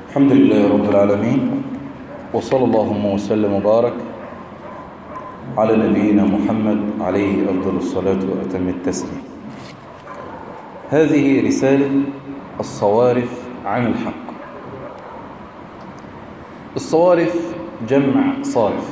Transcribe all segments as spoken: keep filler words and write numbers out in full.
الحمد لله رب العالمين، وصلى اللهم وسلم وبارك على نبينا محمد عليه أفضل الصلاة وأتم التسليم. هذه رسالة الصوارف عن الحق. الصوارف جمع صارف.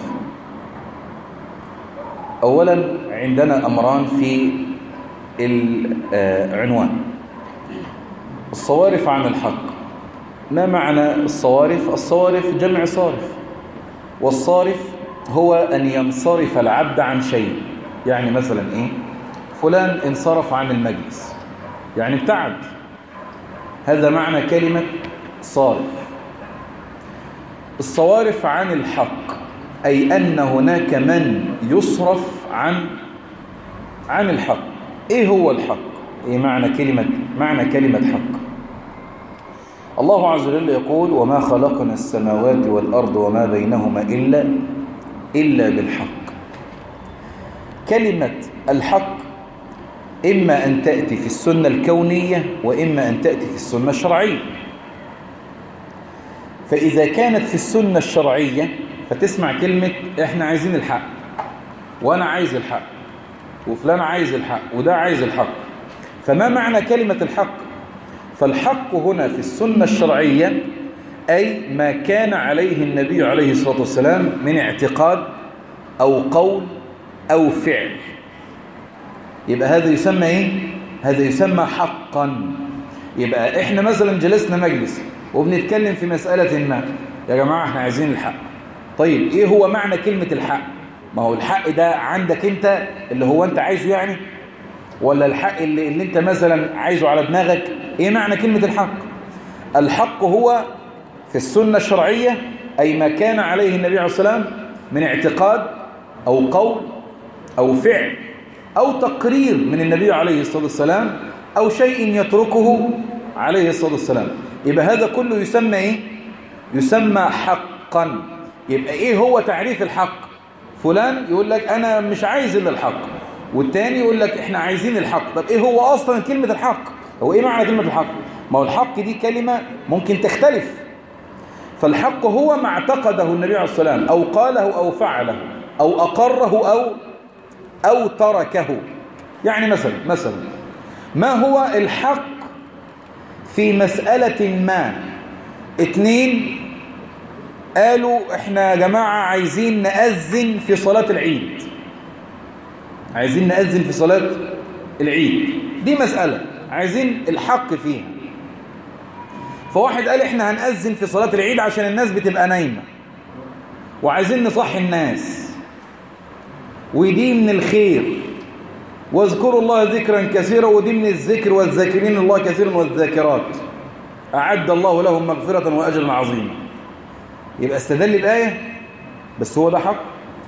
أولا عندنا أمران في العنوان: الصوارف عن الحق. ما معنى الصوارف؟ الصوارف جمع صارف، والصارف هو أن ينصرف العبد عن شيء. يعني مثلا إيه؟ فلان انصرف عن المجلس، يعني ابتعد. هذا معنى كلمة صارف. الصوارف عن الحق أي أن هناك من يصرف عن عن الحق. إيه هو الحق؟ إيه معنى كلمة معنى كلمة حق؟ الله عز وجل يقول: وما خلقنا السماوات والأرض وما بينهما إلا إلا بالحق. كلمة الحق إما أن تأتي في السنة الكونية وإما أن تأتي في السنة الشرعية. فإذا كانت في السنة الشرعية فتسمع كلمة إحنا عايزين الحق، وأنا عايز الحق، وفلان عايز الحق، وده عايز الحق. فما معنى كلمة الحق؟ فالحق هنا في السنة الشرعية أي ما كان عليه النبي عليه الصلاة والسلام من اعتقاد أو قول أو فعل. يبقى هذا يسمى إيه؟ هذا يسمى حقا. يبقى إحنا مثلا جلسنا مجلس وبنتكلم في مسألة ما، يا جماعة إحنا عايزين الحق. طيب إيه هو معنى كلمة الحق؟ ما هو الحق ده عندك أنت اللي هو أنت عايزه يعني، ولا الحق اللي, اللي أنت مثلا عايزه على دماغك؟ إيه معنى كلمة الحق؟ الحق هو في السنة الشرعية أي ما كان عليه النبي عليه الصلاة والسلام من اعتقاد أو قول أو فعل أو تقرير من النبي عليه الصلاة والسلام أو شيء يتركه عليه الصلاة والسلام. يبقى هذا كله يسمى إيه؟ يسمى حقا. يبقى إيه هو تعريف الحق؟ فلان يقول لك أنا مش عايز إلا الحق، والتاني يقول لك إحنا عايزين الحق. طب إيه هو أصلا كلمة الحق؟ هو إيه معنى كلمة الحق؟ ما هو الحق دي كلمة ممكن تختلف. فالحق هو ما اعتقده النبي عليه الصلاة والسلام أو قاله أو فعله أو أقره أو أو تركه. يعني مثلا مثلا ما هو الحق في مسألة ما؟ اتنين قالوا إحنا يا جماعة عايزين نأذن في صلاة العيد، عايزين نأذن في صلاة العيد. دي مسألة عايزين الحق فيها. فواحد قال احنا هنأذن في صلاة العيد عشان الناس بتبقى نايمة وعايزين نصحي الناس، ودي من الخير، واذكروا الله ذكرا كثيرا، ودي من الذكر، والذاكرين الله كثيرا والذاكرات أعد الله لهم مغفرة وأجرا عظيما. يبقى استدل بآية، بس هو ده حق؟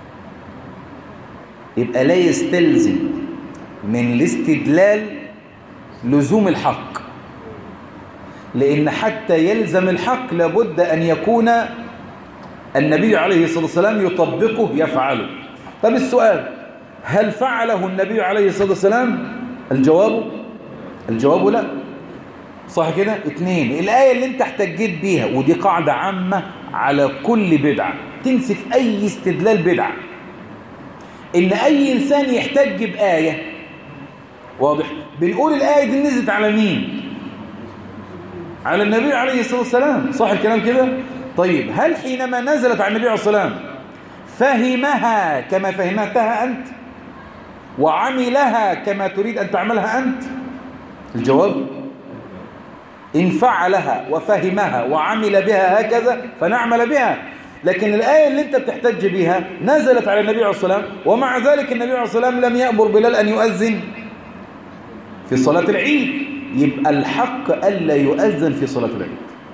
يبقى لا يستلزم من الاستدلال لزوم الحق، لأن حتى يلزم الحق لابد أن يكون النبي عليه الصلاة والسلام يطبقه يفعله. طب السؤال: هل فعله النبي عليه الصلاة والسلام؟ الجواب الجواب لا. صح كده؟ اتنين، الآية اللي انت احتجيت بيها، ودي قاعدة عامة على كل بدعة تنسف أي استدلال بدعة، إن أي إنسان يحتج بآية، واضح؟ بنقول الآية دي نزلت على مين؟ على النبي عليه الصلاة والسلام. صح الكلام كده؟ طيب هل حينما نزلت على النبي عليه الصلاة والسلام فهمها كما فهمتها أنت وعملها كما تريد أن تعملها أنت؟ الجواب: إن فعلها وفهمها وعمل بها هكذا فنعمل بها. لكن الآية اللي أنت بتحتج بها نزلت على النبي عليه الصلاة والسلام، ومع ذلك النبي عليه الصلاة والسلام لم يأمر بلال أن يؤذن في صلاة العيد. يبقى الحق ألا يؤذن في صلاة العيد.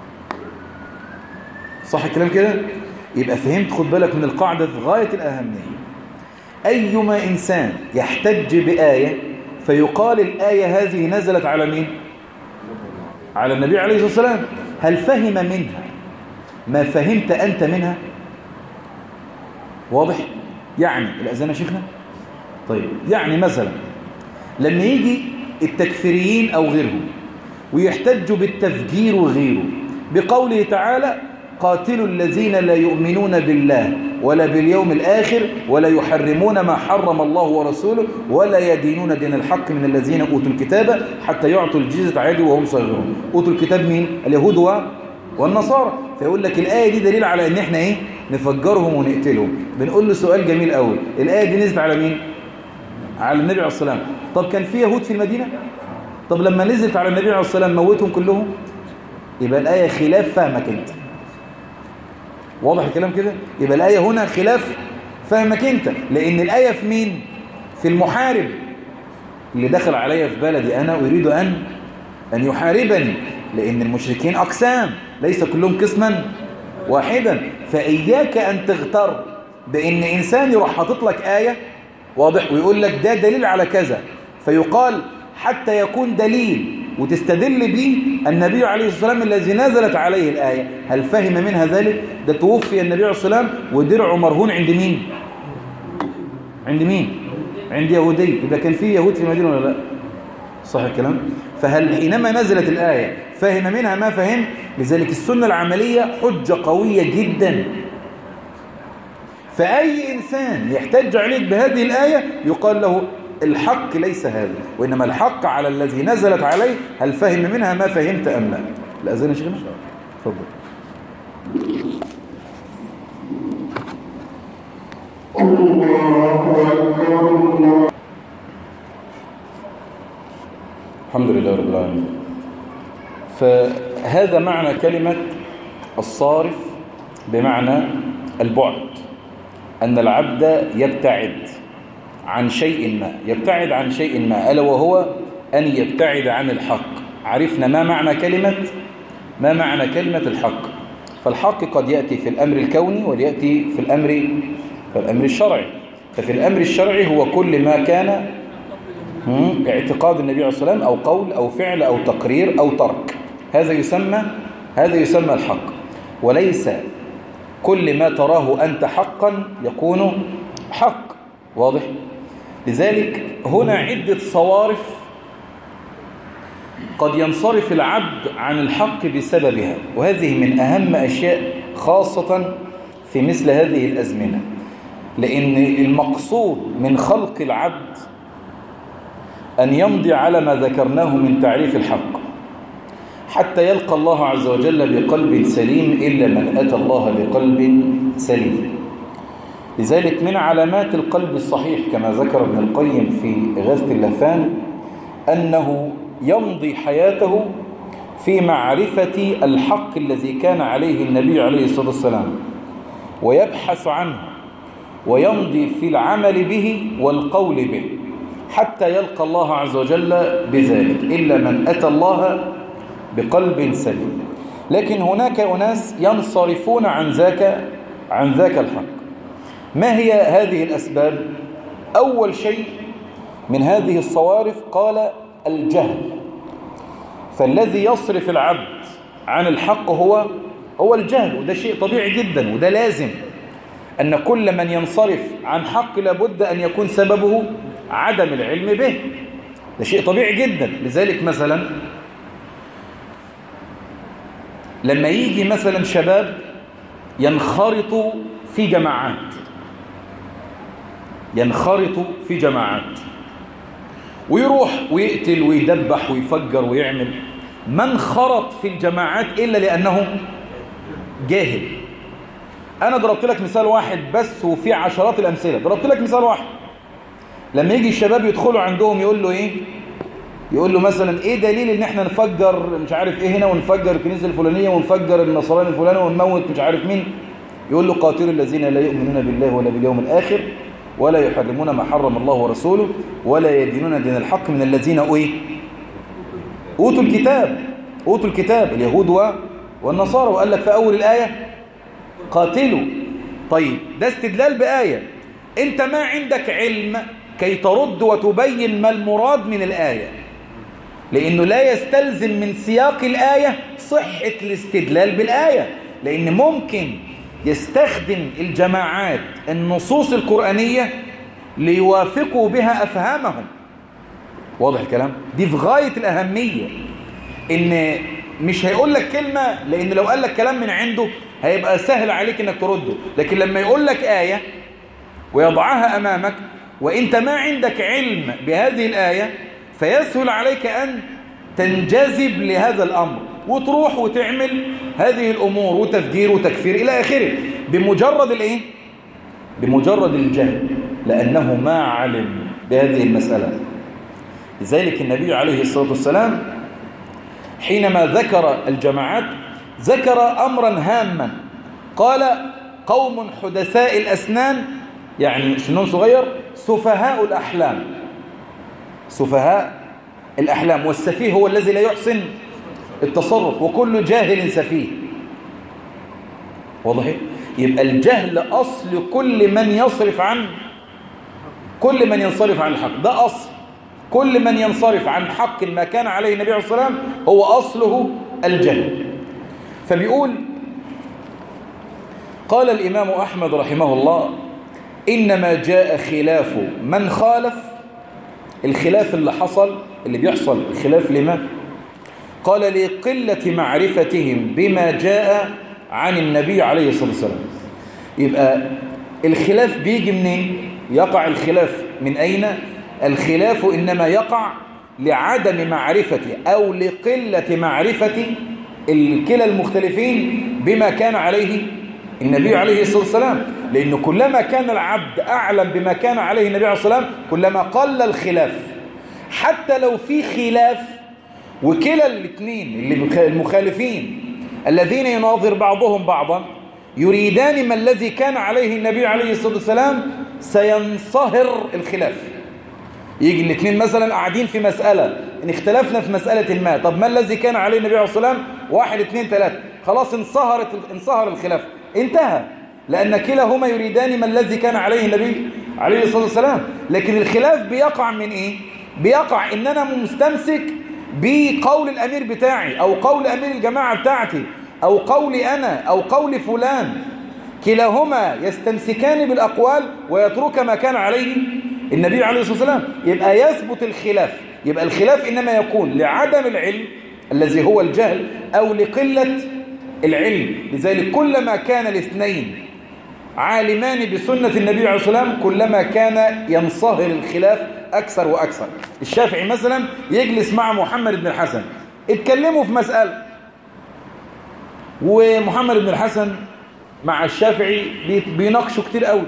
صح الكلام كده؟ يبقى فهمت، خد بالك من القاعدة في غاية الأهمية. أيما إنسان يحتج بآية فيقال الآية هذه نزلت على مين؟ على النبي عليه الصلاة والسلام. هل فهم منها ما فهمت أنت منها؟ واضح؟ يعني الأذان يا شيخنا؟ طيب يعني مثلا لما يجي التكفيريين أو غيرهم ويحتجوا بالتفجير وغيره، بقوله تعالى قاتلوا الذين لا يؤمنون بالله ولا باليوم الآخر ولا يحرمون ما حرم الله ورسوله ولا يدينون دين الحق من الذين أوتوا الكتاب حتى يعطوا الجزية عادي وهم صغيرون. أوتوا الكتاب مين؟ اليهود والنصارى. فيقول لك الآية دي دليل على ان احنا ايه نفجرهم ونقتلهم. بنقول له سؤال جميل قوي، الآية دي نزلت على مين؟ على النبي عليه الصلاة والسلام. طب كان في يهود في المدينة؟ طب لما نزلت على النبي عليه الصلاة والسلام موتهم كلهم؟ يبقى الآية خلاف فهمك انت. واضح الكلام كده؟ يبقى الآية هنا خلاف فهمك انت، لأن الآية في مين؟ في المحارب اللي دخل عليا في بلدي أنا ويريد أن أن يحاربني، لأن المشركين أقسام ليس كلهم قسما واحدا. فإياك أن تغتر بأن إنسان يروح حاطط لك آية واضح ويقول لك ده دليل على كذا، فيقال حتى يكون دليل وتستدل به النبي عليه الصلاة والسلام الذي نزلت عليه الآية، هل فهم منها ذلك؟ ده توفي النبي عليه الصلاة والسلام ودرعه مرهون عند مين؟ عند مين؟ عند يهودي. يبقى كان في يهود في المدينة ولا لا؟ صح الكلام؟ فهل حينما نزلت الآية فهم منها ما فهم؟ لذلك السنة العملية حجة قوية جدا. فأي إنسان يحتج عليك بهذه الآية يقال له الحق ليس هذا، وإنما الحق على الذي نزلت عليه هل فهم منها ما فهمت أم لا. الأذان يا شيخنا؟ تفضل. الحمد لله رب العالمين. فهذا معنى كلمة الصارف بمعنى البعد، أن العبد يبتعد عن شيء ما، يبتعد عن شيء ما ألا وهو أن يبتعد عن الحق. عرفنا ما معنى كلمة ما معنى كلمة الحق. فالحق قد يأتي في الأمر الكوني وليأتي في الأمر في الأمر الشرعي. ففي الأمر الشرعي هو كل ما كان اعتقاد النبي عليه الصلاة والسلام أو قول أو فعل أو تقرير أو ترك، هذا يسمى هذا يسمى الحق. وليس كل ما تراه أنت حقا يكون حق. واضح؟ لذلك هنا عدة صوارف قد ينصرف العبد عن الحق بسببها، وهذه من أهم أشياء خاصة في مثل هذه الأزمنة، لأن المقصود من خلق العبد أن يمضي على ما ذكرناه من تعريف الحق حتى يلقى الله عز وجل بقلب سليم إلا من أتى الله بقلب سليم. لذلك من علامات القلب الصحيح كما ذكر ابن القيم في إغاثة اللهفان أنه يمضي حياته في معرفة الحق الذي كان عليه النبي عليه الصلاة والسلام ويبحث عنه ويمضي في العمل به والقول به حتى يلقى الله عز وجل بذلك إلا من أتى الله بقلب سليم. لكن هناك أناس ينصرفون عن ذاك عن ذاك الحق. ما هي هذه الأسباب؟ أول شيء من هذه الصوارف قال الجهل. فالذي يصرف العبد عن الحق هو هو الجهل، وده شيء طبيعي جدا، وده لازم أن كل من ينصرف عن حق لابد أن يكون سببه عدم العلم به، ده شيء طبيعي جدا. لذلك مثلا لما يجي مثلا شباب ينخرطوا في جماعات ينخرطوا في جماعات ويروح ويقتل ويدبح ويفجر ويعمل، من خرط في الجماعات إلا لأنه جاهل. أنا ضربت لك مثال واحد بس وفي عشرات الأمثلة، ضربت لك مثال واحد. لما يجي الشباب يدخلوا عندهم يقول له إيه؟ يقول له مثلا إيه دليل إن إحنا نفجر مش عارف إيه هنا ونفجر الكنيسة الفلانية ونفجر النصراني الفلاني ونموت مش عارف مين؟ يقول له قاتلوا الذين لا يؤمنون بالله ولا باليوم الآخر ولا يحرمون ما حرم الله ورسوله ولا يدينون دين الحق من الذين ايه اوتوا الكتاب اوتوا الكتاب اليهود والنصارى. وقال لك في اول الايه قاتلوا. طيب ده استدلال بايه، انت ما عندك علم كي ترد وتبين ما المراد من الايه، لانه لا يستلزم من سياق الايه صحه الاستدلال بالايه، لان ممكن يستخدم الجماعات النصوص القرآنية ليوافقوا بها أفهامهم. واضح الكلام؟ دي في غاية الأهمية، إن مش هيقول لك كلمة، لأن لو قال لك كلام من عنده هيبقى سهل عليك انك ترده. لكن لما يقول لك آية ويضعها أمامك وإنت ما عندك علم بهذه الآية، فيسهل عليك أن تنجذب لهذا الأمر وتروح وتعمل هذه الأمور وتفجير وتكفير إلى آخره بمجرد الإيه؟ بمجرد الجهل، لأنه ما علم بهذه المسألة. لذلك النبي عليه الصلاة والسلام حينما ذكر الجماعات ذكر أمرا هاما، قال قوم حدثاء الأسنان، يعني سنون صغير، سفهاء الأحلام. سفهاء الأحلام، والسفيه هو الذي لا يحسن التصرف، وكل جاهل سفيه. واضح؟ يبقى الجهل أصل كل من يصرف عن كل من ينصرف عن الحق، ده أصل كل من ينصرف عن حق ما كان عليه النبي عليه الصلاة والسلام، هو أصله الجهل. فبيقول قال الإمام أحمد رحمه الله: إنما جاء خلاف من خالف. الخلاف اللي حصل اللي بيحصل الخلاف لما؟ قال: لقلة معرفتهم بما جاء عن النبي عليه الصلاة والسلام. يبقى الخلاف بيجي منين؟ يقع الخلاف من أين؟ الخلاف إنما يقع لعدم معرفة أو لقلة معرفة الكلا المختلفين بما كان عليه النبي عليه الصلاة والسلام. لأنه كلما كان العبد أعلم بما كان عليه النبي عليه الصلاة والسلام كلما قل الخلاف. حتى لو في خلاف وكلا الاثنين اللي المخالفين الذين يناظر بعضهم بعضا يريدان ما الذي كان عليه النبي عليه الصلاة والسلام، سينصهر الخلاف. يجي الاثنين مثلا قاعدين في مسألة، ان اختلفنا في مسألة ما، طب ما الذي كان عليه النبي عليه الصلاة والسلام؟ واحد اثنين ثلاثة، خلاص انصهرت انصهر الخلاف، انتهى، لأن كلاهما يريدان ما الذي كان عليه النبي عليه الصلاة والسلام. لكن الخلاف بيقع من ايه؟ بيقع ان انا مستمسك بقول الامير بتاعي، او قول امير الجماعة بتاعتي، او قولي انا، او قول فلان. كلاهما يستمسكان بالاقوال ويترك ما كان عليه النبي عليه الصلاة والسلام. يبقى يثبت الخلاف. يبقى الخلاف انما يكون لعدم العلم الذي هو الجهل، او لقلة العلم. لذلك كلما كان الاثنين عالمان بسنة النبي عليه الصلاة والسلام كلما كان ينصهر الخلاف أكثر وأكثر. الشافعي مثلا يجلس مع محمد بن الحسن، اتكلموا في مسألة، ومحمد بن الحسن مع الشافعي بيناقشوا كتير قوي،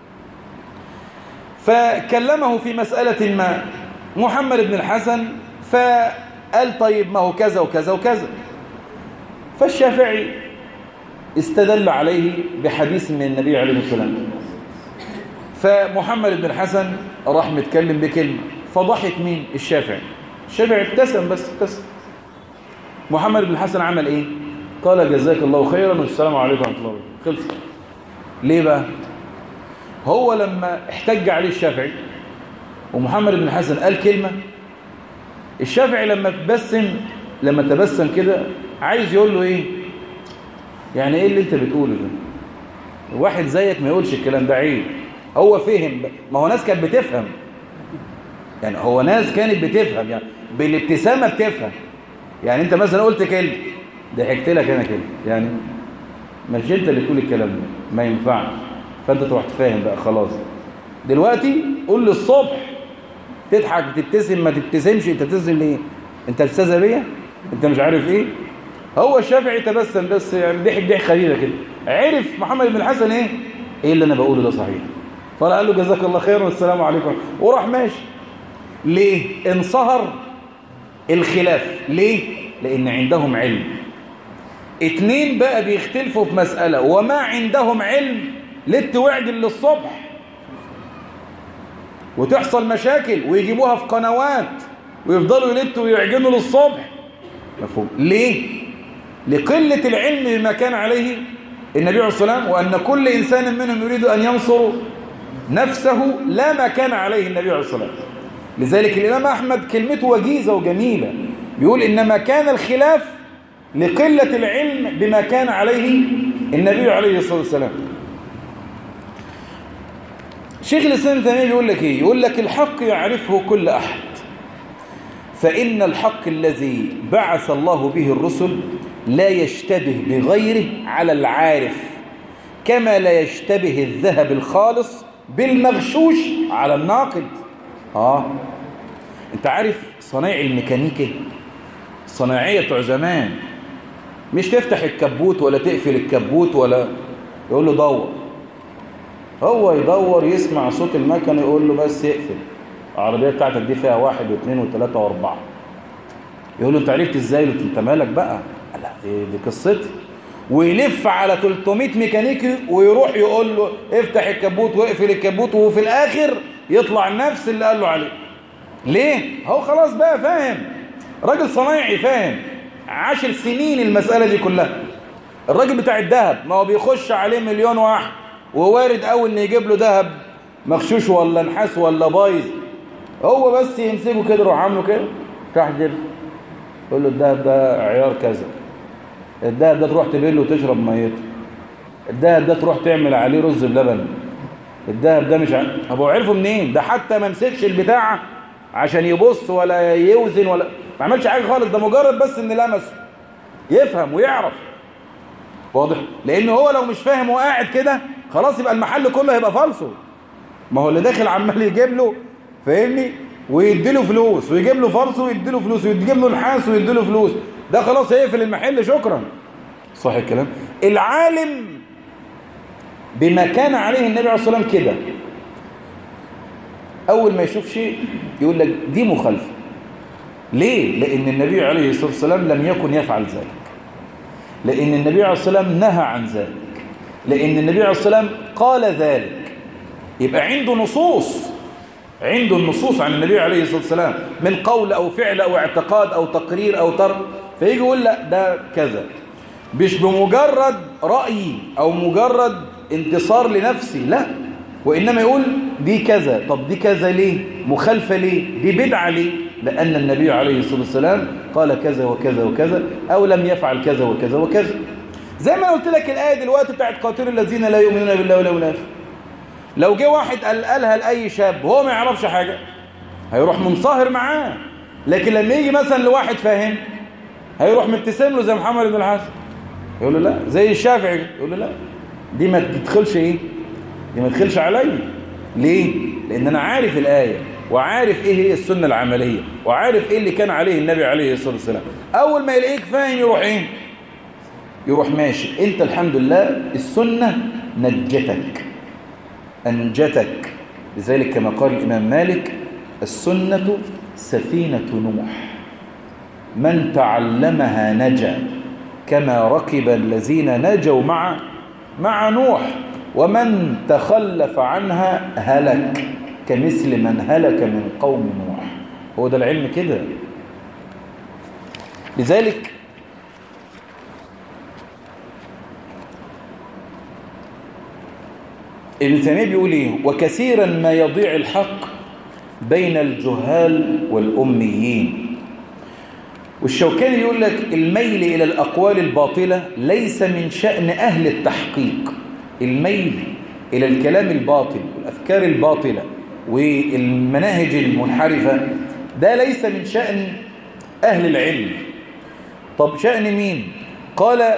فكلمه في مسألة ما محمد بن الحسن، فقال طيب ما هو كذا وكذا وكذا، فالشافعي استدل عليه بحديث من النبي عليه الصلاة والسلام. فمحمد بن الحسن راح متكلم بكلمة، فضحك مين؟ الشافعي. الشافعي ابتسم، بس ابتسم. محمد بن الحسن عمل ايه؟ قال جزاك الله خيرا والسلام عليكم ورحمة الله وبركاته. خلص. ليه بقى؟ هو لما احتج عليه الشافعي ومحمد بن الحسن قال كلمة، الشافعي لما تبسم لما تبسم كده عايز يقول له ايه؟ يعني ايه اللي انت بتقوله ده؟ واحد زيك ما يقولش الكلام ده، عيب. هو فهم، ما هو ناس كانت بتفهم، يعني هو ناس كانت بتفهم، يعني بالابتسامة بتفهم. يعني انت مثلا قلت كلمة ضحكت لك انا كده، يعني مش انت اللي تقول الكلام ده، ما ينفعش، فانت تروح تفهم بقى خلاص. دلوقتي قول للصبح تضحك تبتسم ما تبتسمش، انت بتبتسم ليه؟ انت بتستهزئ بيا؟ انت مش عارف ايه؟ هو الشافعي تبسم بس، يعني ضحك ضحك خليله كده، عرف محمد بن الحسن ايه؟ ايه اللي انا بقوله ده صحيح. فقال له جزاك الله خير والسلام عليكم، وراح ماشي. ليه؟ انصهر الخلاف. ليه؟ لان عندهم علم. اتنين بقى بيختلفوا في مسألة وما عندهم علم، لت وعد للصبح وتحصل مشاكل ويجيبوها في قنوات ويفضلوا يلتوا ويعجنوا للصبح. مفهوم؟ ليه؟ لقلة العلم بما كان عليه النبي عليه الصلاة والسلام، وأن كل إنسان منهم يريد أن ينصر نفسه لا ما كان عليه النبي عليه الصلاة والسلام. لذلك الإمام أحمد كلمته وجيزة وجميلة، بيقول إنما كان الخلاف لقلة العلم بما كان عليه النبي عليه الصلاة والسلام. شيخ الإسلام ابن تيمية بيقول لك إيه؟ يقول لك الحق يعرفه كل أحد، فإن الحق الذي بعث الله به الرسل لا يشتبه بغيره على العارف، كما لا يشتبه الذهب الخالص بالمغشوش على الناقد. آه أنت عارف صنايع الميكانيكي، صناعية بتوع زمان، مش تفتح الكبوت ولا تقفل الكبوت ولا يقول له دور، هو يدور يسمع صوت المكنة يقول له بس يقفل العربية بتاعتك دي فيها واحد واثنين وثلاثة واربعة. يقول له انت عرفت ازاي؟ انت مالك بقى؟ لا دي, دي قصتي. ويلف على ثلاثمائة ميكانيكي ويروح يقول له افتح الكبوت واقفل الكبوت، وفي الاخر يطلع نفس اللي قال له عليه. ليه؟ هو خلاص بقى فاهم، راجل صنايعي فاهم، عشر سنين المسألة دي كلها. الراجل بتاع الذهب ما هو بيخش عليه مليون واحد، ووارد اول ان يجيب له ذهب مغشوش ولا نحاس ولا بايظ، هو بس يمسكه كده يروح عامله كده تحت جيبه، يقول له الذهب ده عيار كذا، الذهب ده تروح تبله وتشرب ميته، الذهب ده تروح تعمل عليه رز بلبن، الذهب ده مش ع... ابو عرفه منين؟ ده حتى ما مسكش البتاعه عشان يبص ولا يوزن ولا ما عملش حاجه خالص، ده مجرد بس ان لمسه يفهم ويعرف. واضح؟ لان هو لو مش فاهم وقاعد كده خلاص يبقى المحل كله هيبقى فالصو. ما هو اللي داخل عمال يجيب له، فاهمني، ويدي له فلوس، ويجيب له فالصو ويدي له فلوس، ويجيب له نحاس ويدي له فلوس، ده خلاص هيقفل المحل شكرا. صح الكلام؟ العالم بما كان عليه النبي عليه الصلاه والسلام كده، اول ما يشوف شيء يقول لك دي مخالفه. ليه؟ لان النبي عليه الصلاه والسلام لم يكن يفعل ذلك، لان النبي عليه الصلاه والسلام نهى عن ذلك، لان النبي عليه الصلاه والسلام قال ذلك. يبقى عنده نصوص، عنده النصوص عن النبي عليه الصلاه والسلام من قول او فعل او اعتقاد او تقرير او ترك، فيجي يقول لا ده كذا، مش بمجرد راي او مجرد انتصار لنفسي، لا، وانما يقول دي كذا. طب دي كذا ليه؟ مخالفه ليه؟ دي بدعه ليه؟ لان النبي عليه الصلاه والسلام قال كذا وكذا وكذا، او لم يفعل كذا وكذا وكذا. زي ما قلت لك الايه دلوقتي بتاعت قاتلوا الذين لا يؤمنون بالله واليوم الاخر، لو جه واحد قال قالها لاي شاب هو ما يعرفش حاجه هيروح منصهر معاه، لكن لما يجي مثلا لواحد فاهم هيروح مبتسم له زي محمد بن الحسن، يقول له لا، زي الشافعي يقول له لا دي ما تدخلش ايه، دي ما تدخلش عليا. ليه؟ لان انا عارف الايه وعارف ايه هي السنه العمليه وعارف ايه اللي كان عليه النبي عليه الصلاه والسلام. اول ما يلاقيك فاهم يروح ايه؟ يروح ماشي. انت الحمد لله السنه نجتك انجتك. لذلك كما قال الامام مالك السنه سفينه نوح، من تعلمها نجا كما ركب الذين نجوا مع مع نوح، ومن تخلف عنها هلك كمثل من هلك من قوم نوح. هو ده العلم كده. لذلك ابن تيمية بيقول ايه؟ وكثيرا ما يضيع الحق بين الجهال والأميين. والشوكاني يقول لك الميل إلى الأقوال الباطلة ليس من شأن أهل التحقيق. الميل إلى الكلام الباطل والأفكار الباطلة والمناهج المنحرفة ده ليس من شأن أهل العلم. طب شأن مين؟ قال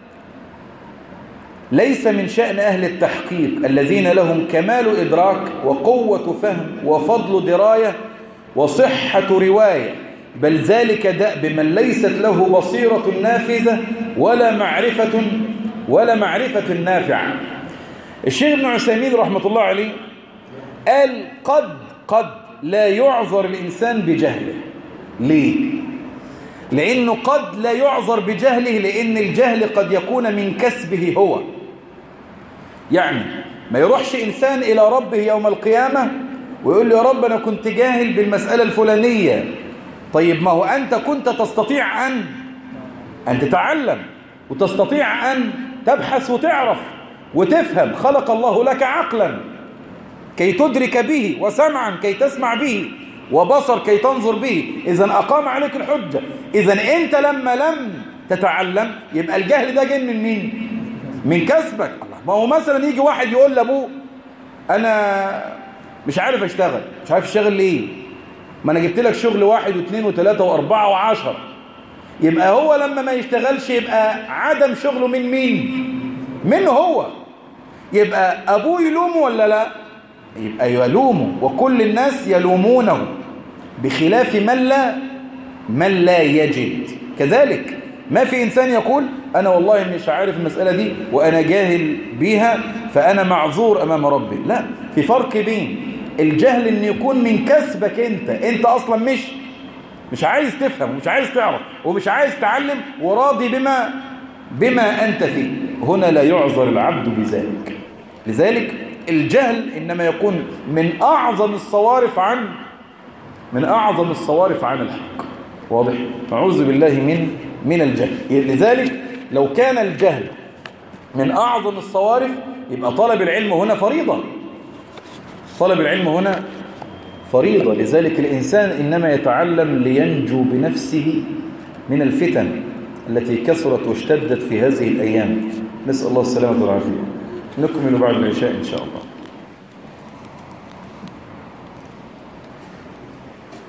ليس من شأن أهل التحقيق الذين لهم كمال إدراك وقوة فهم وفضل دراية وصحة رواية، بل ذلك دأب من ليست له بصيرة نافذة ولا معرفة ولا معرفة نافعة. الشيخ ابن عثيمين رحمة الله عليه قال قد قد لا يعذر الإنسان بجهله. ليه؟ لأنه قد لا يعذر بجهله لأن الجهل قد يكون من كسبه هو. يعني ما يروحش إنسان إلى ربه يوم القيامة ويقول له يا رب أنا كنت جاهل بالمسألة الفلانية. طيب ما هو أنت كنت تستطيع أن أن تتعلم وتستطيع أن تبحث وتعرف وتفهم. خلق الله لك عقلا كي تدرك به، وسمعا كي تسمع به، وبصر كي تنظر به. إذن أقام عليك الحجة. إذن أنت لما لم تتعلم يبقى الجهل ده جن من مين؟ من كسبك. الله، ما هو مثلا يجي واحد يقول لأبوه أنا مش عارف أشتغل. مش عارف أشتغل ليه؟ ما أنا جبت لك شغل واحد واثنين وثلاثة وأربعة وعشر، يبقى هو لما ما يشتغلش يبقى عدم شغله من مين؟ منه هو. يبقى أبوه يلومه ولا لا؟ يبقى يلومه، وكل الناس يلومونه بخلاف من لا من لا يجد. كذلك ما في إنسان يقول أنا والله مش عارف المسألة دي وأنا جاهل بيها فأنا معذور أمام ربي. لا، في فرق بين الجهل إن يكون من كسبك أنت، أنت أصلا مش مش عايز تفهم ومش عايز تعرف ومش عايز تعلم وراضي بما بما أنت فيه، هنا لا يعذر العبد بذلك. لذلك الجهل إنما يكون من أعظم الصوارف عن من أعظم الصوارف عن الحق. واضح؟ نعوذ بالله من من الجهل. لذلك لو كان الجهل من أعظم الصوارف يبقى طلب العلم هنا فريضة. طلب العلم هنا فريضة. لذلك الإنسان إنما يتعلم لينجو بنفسه من الفتن التي كثرت واشتدت في هذه الأيام. نسأل الله السلامة والعافية. نكمل بعد العشاء إن شاء الله.